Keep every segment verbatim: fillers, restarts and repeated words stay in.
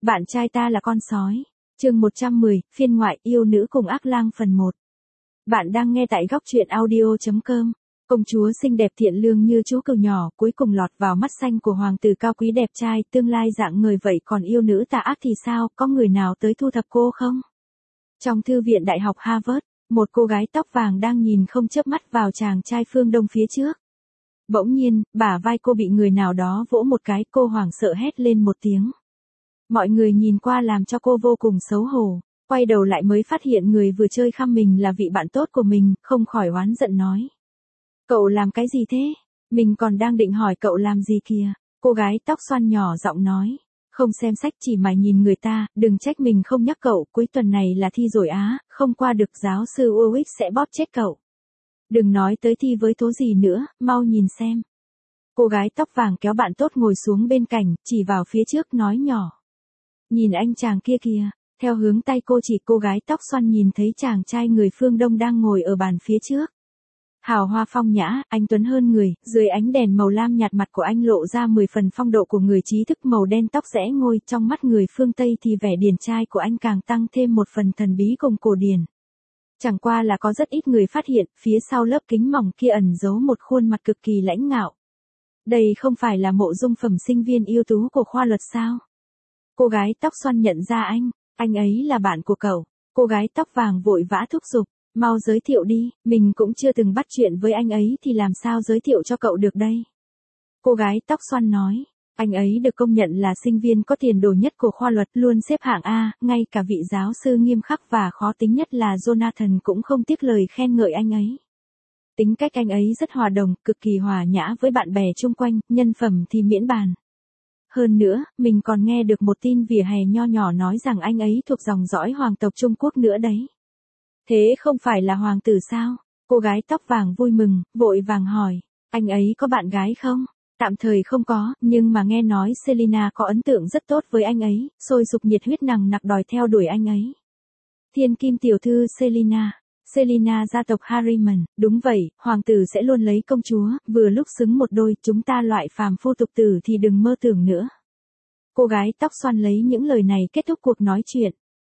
Bạn trai ta là con sói. Chương một trăm mười, phiên ngoại yêu nữ cùng ác lang phần một. Bạn đang nghe tại góc truyện audio chấm com. Công chúa xinh đẹp thiện lương như chú cừu nhỏ, cuối cùng lọt vào mắt xanh của hoàng tử cao quý đẹp trai, tương lai dạng người vậy còn yêu nữ tà ác thì sao, có người nào tới thu thập cô không? Trong thư viện Đại học Harvard, một cô gái tóc vàng đang nhìn không chớp mắt vào chàng trai phương Đông phía trước. Bỗng nhiên, bả vai cô bị người nào đó vỗ một cái, cô hoảng sợ hét lên một tiếng. Mọi người nhìn qua làm cho cô vô cùng xấu hổ, quay đầu lại mới phát hiện người vừa chơi khăm mình là vị bạn tốt của mình, không khỏi oán giận nói. Cậu làm cái gì thế? Mình còn đang định hỏi cậu làm gì kìa. Cô gái tóc xoăn nhỏ giọng nói. Không xem sách chỉ mà nhìn người ta, đừng trách mình không nhắc cậu, cuối tuần này là thi rồi á, không qua được giáo sư Ulrich sẽ bóp chết cậu. Đừng nói tới thi với thố gì nữa, mau nhìn xem. Cô gái tóc vàng kéo bạn tốt ngồi xuống bên cạnh, chỉ vào phía trước nói nhỏ. Nhìn anh chàng kia kìa, theo hướng tay cô chỉ, cô gái tóc xoăn nhìn thấy chàng trai người phương Đông đang ngồi ở bàn phía trước. Hào hoa phong nhã, anh tuấn hơn người, dưới ánh đèn màu lam nhạt mặt của anh lộ ra mười phần phong độ của người trí thức, màu đen tóc rẽ ngôi, trong mắt người phương Tây thì vẻ điển trai của anh càng tăng thêm một phần thần bí cùng cổ điển. Chẳng qua là có rất ít người phát hiện, phía sau lớp kính mỏng kia ẩn giấu một khuôn mặt cực kỳ lãnh ngạo. Đây không phải là Mộ Dung Phẩm, sinh viên ưu tú của khoa luật sao? Cô gái tóc xoăn nhận ra anh, anh ấy là bạn của cậu. Cô gái tóc vàng vội vã thúc giục, mau giới thiệu đi, mình cũng chưa từng bắt chuyện với anh ấy thì làm sao giới thiệu cho cậu được đây. Cô gái tóc xoăn nói, anh ấy được công nhận là sinh viên có tiền đồ nhất của khoa luật, luôn xếp hạng A, ngay cả vị giáo sư nghiêm khắc và khó tính nhất là Jonathan cũng không tiếc lời khen ngợi anh ấy. Tính cách anh ấy rất hòa đồng, cực kỳ hòa nhã với bạn bè chung quanh, nhân phẩm thì miễn bàn. Hơn nữa, mình còn nghe được một tin vỉa hè nho nhỏ nói rằng anh ấy thuộc dòng dõi hoàng tộc Trung Quốc nữa đấy. Thế không phải là hoàng tử sao? Cô gái tóc vàng vui mừng, vội vàng hỏi, anh ấy có bạn gái không? Tạm thời không có, nhưng mà nghe nói Selina có ấn tượng rất tốt với anh ấy, sôi sục nhiệt huyết nằng nặc đòi theo đuổi anh ấy. Thiên kim tiểu thư Selina. Selina gia tộc Harriman, đúng vậy, hoàng tử sẽ luôn lấy công chúa, vừa lúc xứng một đôi, chúng ta loại phàm phu tục tử thì đừng mơ tưởng nữa. Cô gái tóc xoăn lấy những lời này kết thúc cuộc nói chuyện.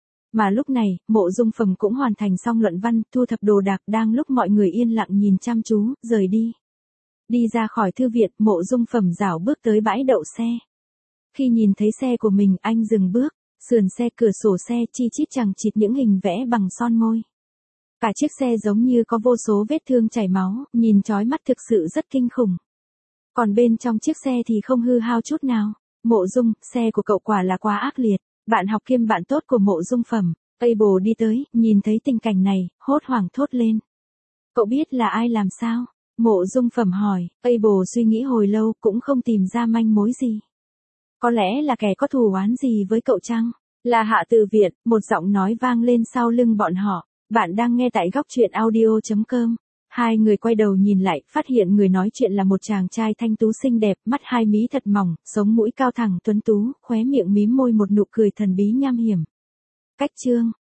Mà lúc này, Mộ Dung Phẩm cũng hoàn thành xong luận văn, thu thập đồ đạc, đang lúc mọi người yên lặng nhìn chăm chú, rời đi. Đi ra khỏi thư viện, Mộ Dung Phẩm rảo bước tới bãi đậu xe. Khi nhìn thấy xe của mình, anh dừng bước, sườn xe, cửa sổ xe chi chít chằng chịt những hình vẽ bằng son môi. Cả chiếc xe giống như có vô số vết thương chảy máu, nhìn chói mắt thực sự rất kinh khủng. Còn bên trong chiếc xe thì không hư hao chút nào. Mộ Dung, xe của cậu quả là quá ác liệt. Bạn học kiêm bạn tốt của Mộ Dung Phẩm, Abel đi tới, nhìn thấy tình cảnh này, hốt hoảng thốt lên. Cậu biết là ai làm sao? Mộ Dung Phẩm hỏi, Abel suy nghĩ hồi lâu cũng không tìm ra manh mối gì. Có lẽ là kẻ có thù oán gì với cậu chăng? Là Hạ Từ Viện, một giọng nói vang lên sau lưng bọn họ. Bạn đang nghe tại góc truyện audio chấm com. Hai người quay đầu nhìn lại, phát hiện người nói chuyện là một chàng trai thanh tú xinh đẹp, mắt hai mí thật mỏng, sống mũi cao thẳng tuấn tú, khóe miệng mím môi một nụ cười thần bí nham hiểm. Cách chương